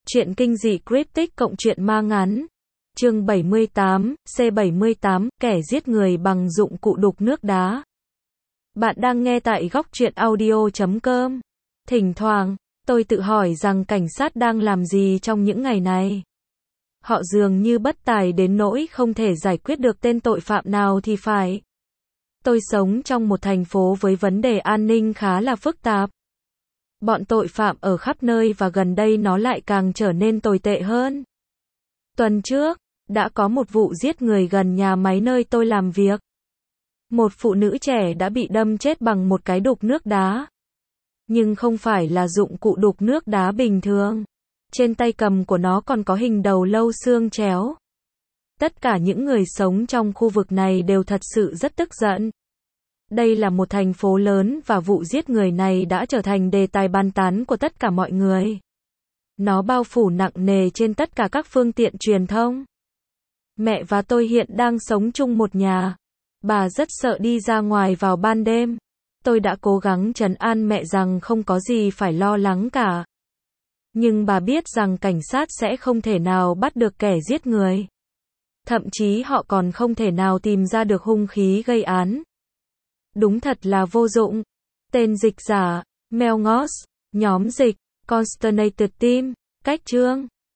Truyện kinh dị cryptic cộng truyện ma ngắn. Chương 78, C78, kẻ giết người bằng dụng cụ đục nước đá. Bạn đang nghe tại góc truyện audio.com. Thỉnh thoảng, tôi tự hỏi rằng cảnh sát đang làm gì trong những ngày này. Họ dường như bất tài đến nỗi không thể giải quyết được tên tội phạm nào thì phải. Tôi sống trong một thành phố với vấn đề an ninh khá là phức tạp. Bọn tội phạm ở khắp nơi và gần đây nó lại càng trở nên tồi tệ hơn. Tuần trước, đã có một vụ giết người gần nhà máy nơi tôi làm việc. Một phụ nữ trẻ đã bị đâm chết bằng một cái đục nước đá. Nhưng không phải là dụng cụ đục nước đá bình thường. Trên tay cầm của nó còn có hình đầu lâu xương chéo. Tất cả những người sống trong khu vực này đều thật sự rất tức giận. Đây là một thành phố lớn và vụ giết người này đã trở thành đề tài bàn tán của tất cả mọi người. Nó bao phủ nặng nề trên tất cả các phương tiện truyền thông. Mẹ và tôi hiện đang sống chung một nhà. Bà rất sợ đi ra ngoài vào ban đêm. Tôi đã cố gắng trấn an mẹ rằng không có gì phải lo lắng cả. Nhưng bà biết rằng cảnh sát sẽ không thể nào bắt được kẻ giết người. Thậm chí họ còn không thể nào tìm ra được hung khí gây án. Đúng thật là vô dụng. Tên dịch giả, Melngos, nhóm dịch, Consternated Team, cách chương.